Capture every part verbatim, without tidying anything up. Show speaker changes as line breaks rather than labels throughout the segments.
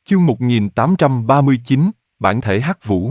Chương một nghìn tám trăm ba mươi chín, bản thể hắc vũ.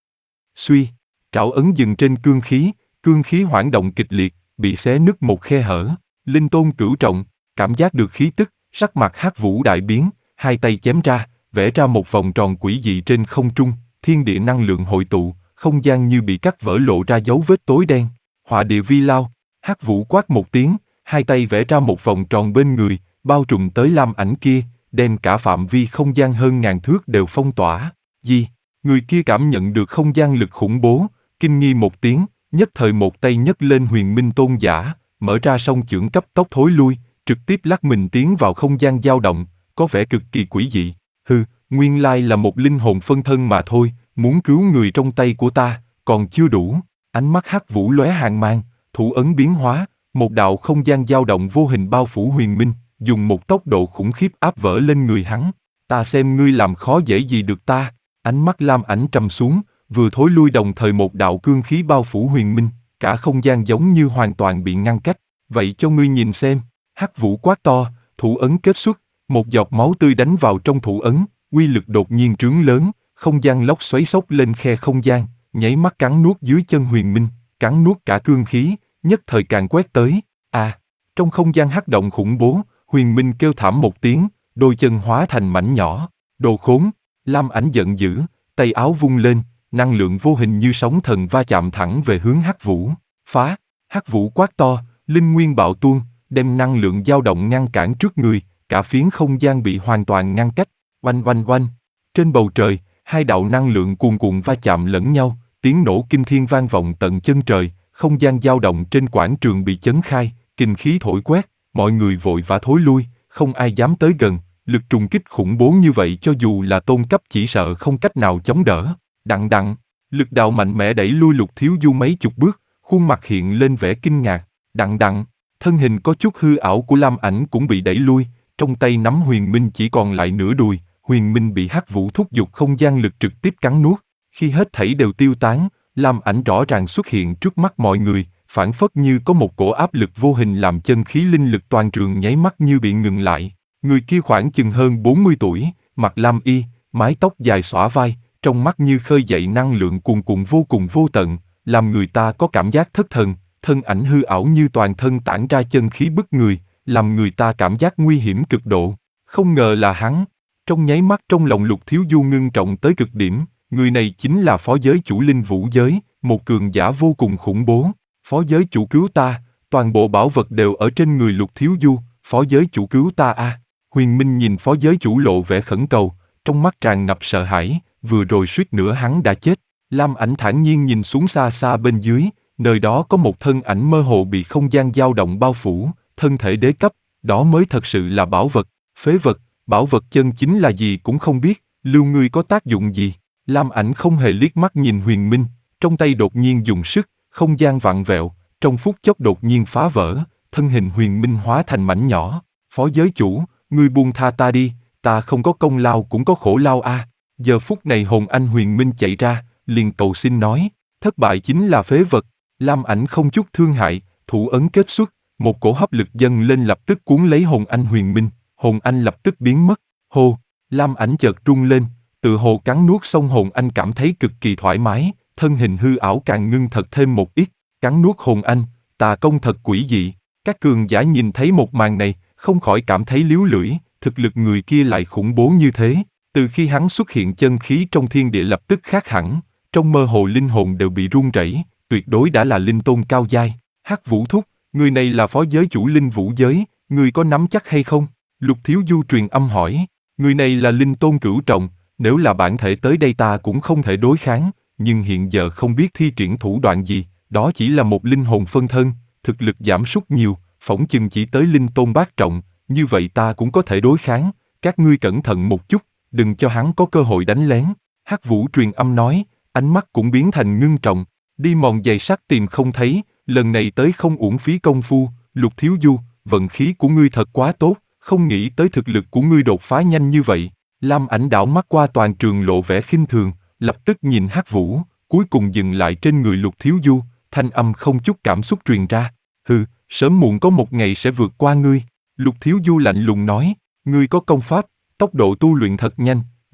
Suy, trảo ấn dừng trên cương khí, cương khí hoảng động kịch liệt, bị xé nứt một khe hở. Linh tôn cửu trọng, cảm giác được khí tức, sắc mặt hắc vũ đại biến, hai tay chém ra, vẽ ra một vòng tròn quỷ dị trên không trung, thiên địa năng lượng hội tụ, không gian như bị cắt vỡ lộ ra dấu vết tối đen. Họa địa vi lao, hắc vũ quát một tiếng, hai tay vẽ ra một vòng tròn bên người, bao trùm tới lam ảnh kia, đem cả phạm vi không gian hơn ngàn thước đều phong tỏa. Gì? Người kia cảm nhận được không gian lực khủng bố, kinh nghi một tiếng, nhất thời một tay nhấc lên huyền minh tôn giả, mở ra song chưởng cấp tốc thối lui, trực tiếp lắc mình tiến vào không gian dao động, có vẻ cực kỳ quỷ dị. Hừ, nguyên lai là một linh hồn phân thân mà thôi, muốn cứu người trong tay của ta, còn chưa đủ. Ánh mắt hắc vũ lóe hàn mang, thủ ấn biến hóa, một đạo không gian dao động vô hình bao phủ huyền minh, dùng một tốc độ khủng khiếp áp vỡ lên người hắn. Ta xem ngươi làm khó dễ gì được ta. Ánh mắt lam ảnh trầm xuống, vừa thối lui đồng thời một đạo cương khí bao phủ huyền minh, cả không gian giống như hoàn toàn bị ngăn cách. Vậy cho ngươi nhìn xem. Hắc vũ quát to, thủ ấn kết xuất, một giọt máu tươi đánh vào trong thủ ấn, uy lực đột nhiên trướng lớn, không gian lốc xoáy xốc lên khe không gian, nháy mắt cắn nuốt dưới chân huyền minh, cắn nuốt cả cương khí, nhất thời càng quét tới. À, trong không gian hắc động khủng bố, huyền minh kêu thảm một tiếng, đôi chân hóa thành mảnh nhỏ. Đồ khốn! Lam ảnh giận dữ, tay áo vung lên, năng lượng vô hình như sóng thần va chạm thẳng về hướng hắc vũ. Phá! Hắc vũ quát to, linh nguyên bạo tuôn, đem năng lượng dao động ngăn cản trước người, cả phiến không gian bị hoàn toàn ngăn cách. Oanh oanh oanh! Trên bầu trời, hai đạo năng lượng cuồn cuộn va chạm lẫn nhau, tiếng nổ kinh thiên vang vọng tận chân trời, không gian dao động trên quảng trường bị chấn khai, kinh khí thổi quét, mọi người vội vã thối lui, không ai dám tới gần. Lực trùng kích khủng bố như vậy cho dù là tôn cấp chỉ sợ không cách nào chống đỡ. Đặng đặng, lực đạo mạnh mẽ đẩy lui Lục Thiếu Du mấy chục bước, khuôn mặt hiện lên vẻ kinh ngạc. Đặng đặng, thân hình có chút hư ảo của Lam Ảnh cũng bị đẩy lui, trong tay nắm huyền minh chỉ còn lại nửa đùi, huyền minh bị hắc vũ thúc giục không gian lực trực tiếp cắn nuốt. Khi hết thảy đều tiêu tán, Lam Ảnh rõ ràng xuất hiện trước mắt mọi người, phảng phất như có một cổ áp lực vô hình làm chân khí linh lực toàn trường nháy mắt như bị ngừng lại. Người kia khoảng chừng hơn bốn mươi tuổi, mặc lam y, mái tóc dài xõa vai, trong mắt như khơi dậy năng lượng cuồn cuộn vô cùng vô tận, làm người ta có cảm giác thất thần, thân ảnh hư ảo như toàn thân tản ra chân khí bức người, làm người ta cảm giác nguy hiểm cực độ. Không ngờ là hắn. Trong nháy mắt trong lòng Lục Thiếu Du ngưng trọng tới cực điểm, người này chính là phó giới chủ linh vũ giới, một cường giả vô cùng khủng bố. Phó giới chủ cứu ta, toàn bộ bảo vật đều ở trên người Lục Thiếu Du, phó giới chủ cứu ta a. À. Huyền Minh nhìn phó giới chủ lộ vẻ khẩn cầu, trong mắt tràn ngập sợ hãi, vừa rồi suýt nữa hắn đã chết. Lam Ảnh thản nhiên nhìn xuống xa xa bên dưới, nơi đó có một thân ảnh mơ hồ bị không gian dao động bao phủ, thân thể đế cấp, đó mới thật sự là bảo vật. Phế vật, bảo vật chân chính là gì cũng không biết, lưu ngươi có tác dụng gì. Lam Ảnh không hề liếc mắt nhìn Huyền Minh, trong tay đột nhiên dùng sức, không gian vặn vẹo, trong phút chốc đột nhiên phá vỡ, thân hình Huyền Minh hóa thành mảnh nhỏ. Phó giới chủ, ngươi buông tha ta đi, ta không có công lao cũng có khổ lao a. À. Giờ phút này hồn anh Huyền Minh chạy ra, liền cầu xin nói, thất bại chính là phế vật. Lam Ảnh không chút thương hại, thủ ấn kết xuất, một cổ hấp lực dâng lên lập tức cuốn lấy hồn anh Huyền Minh, hồn anh lập tức biến mất. Hô, Lam Ảnh chợt rung lên, tự hồ cắn nuốt xong hồn anh cảm thấy cực kỳ thoải mái, thân hình hư ảo càng ngưng thật thêm một ít, cắn nuốt hồn anh, tà công thật quỷ dị. Các cường giả nhìn thấy một màn này, không khỏi cảm thấy líu lưỡi, thực lực người kia lại khủng bố như thế. Từ khi hắn xuất hiện chân khí trong thiên địa lập tức khác hẳn, trong mơ hồ linh hồn đều bị run rẩy, tuyệt đối đã là linh tôn cao giai. Hắc Vũ thúc, người này là phó giới chủ linh vũ giới, người có nắm chắc hay không? Lục Thiếu Du truyền âm hỏi, người này là linh tôn cửu trọng, nếu là bản thể tới đây ta cũng không thể đối kháng, nhưng hiện giờ không biết thi triển thủ đoạn gì, đó chỉ là một linh hồn phân thân, thực lực giảm sút nhiều, phỏng chừng chỉ tới linh tôn bát trọng, như vậy ta cũng có thể đối kháng, các ngươi cẩn thận một chút, đừng cho hắn có cơ hội đánh lén. Hắc Vũ truyền âm nói, ánh mắt cũng biến thành ngưng trọng, đi mòn giày sắt tìm không thấy, lần này tới không uổng phí công phu. Lục Thiếu Du, vận khí của ngươi thật quá tốt, không nghĩ tới thực lực của ngươi đột phá nhanh như vậy. Lam Ảnh đảo mắt qua toàn trường lộ vẻ khinh thường, lập tức nhìn Hắc Vũ, cuối cùng dừng lại trên người Lục Thiếu Du, thanh âm không chút cảm xúc truyền ra, hừ, sớm muộn có một ngày sẽ vượt qua ngươi. Lục Thiếu Du lạnh lùng nói, ngươi có công pháp, tốc độ tu luyện thật nhanh,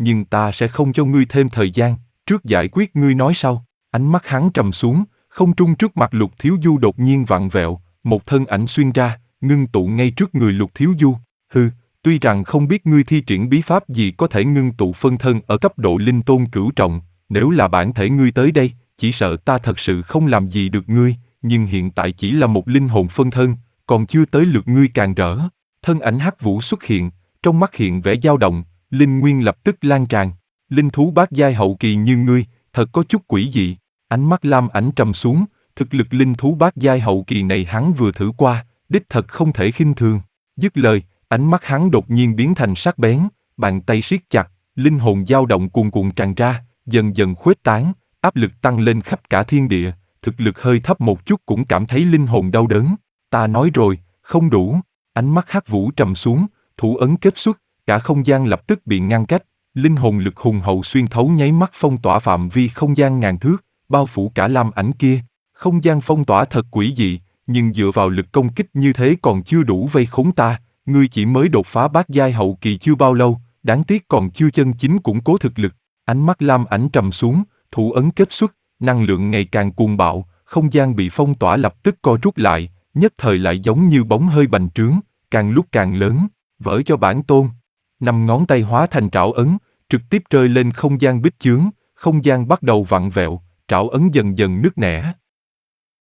nhưng ta sẽ không cho ngươi thêm thời gian, trước giải quyết ngươi nói sau. Ánh mắt hắn trầm xuống, không trung trước mặt Lục Thiếu Du đột nhiên vặn vẹo, một thân ảnh xuyên ra, ngưng tụ ngay trước người Lục Thiếu Du. Hừ, tuy rằng không biết ngươi thi triển bí pháp gì có thể ngưng tụ phân thân ở cấp độ linh tôn cửu trọng, nếu là bản thể ngươi tới đây, chỉ sợ ta thật sự không làm gì được ngươi, nhưng hiện tại chỉ là một linh hồn phân thân, còn chưa tới lượt ngươi càng rỡ. Thân ảnh Hắc Vũ xuất hiện, trong mắt hiện vẻ dao động, linh nguyên lập tức lan tràn. Linh thú bát giai hậu kỳ như ngươi, thật có chút quỷ dị. Ánh mắt Lam Ảnh trầm xuống, thực lực linh thú bát giai hậu kỳ này hắn vừa thử qua, đích thật không thể khinh thường. Dứt lời, ánh mắt hắn đột nhiên biến thành sắc bén, bàn tay siết chặt, linh hồn dao động cuồn cuộn tràn ra, dần dần khuếch tán, áp lực tăng lên khắp cả thiên địa, thực lực hơi thấp một chút cũng cảm thấy linh hồn đau đớn. Ta nói rồi, không đủ. Ánh mắt Hắc Vũ trầm xuống, thủ ấn kết xuất, cả không gian lập tức bị ngăn cách, linh hồn lực hùng hậu xuyên thấu nháy mắt phong tỏa phạm vi không gian ngàn thước, bao phủ cả Lam Ảnh kia. Không gian phong tỏa thật quỷ dị, nhưng dựa vào lực công kích như thế còn chưa đủ vây khốn ta, ngươi chỉ mới đột phá bát giai hậu kỳ chưa bao lâu, đáng tiếc còn chưa chân chính củng cố thực lực. Ánh mắt Lam Ảnh trầm xuống, thủ ấn kết xuất, năng lượng ngày càng cuồng bạo, không gian bị phong tỏa lập tức co rút lại, nhất thời lại giống như bóng hơi bành trướng, càng lúc càng lớn, vỡ cho bản tôn. Năm ngón tay hóa thành trảo ấn, trực tiếp rơi lên không gian bích chướng, không gian bắt đầu vặn vẹo, trảo ấn dần dần nứt nẻ.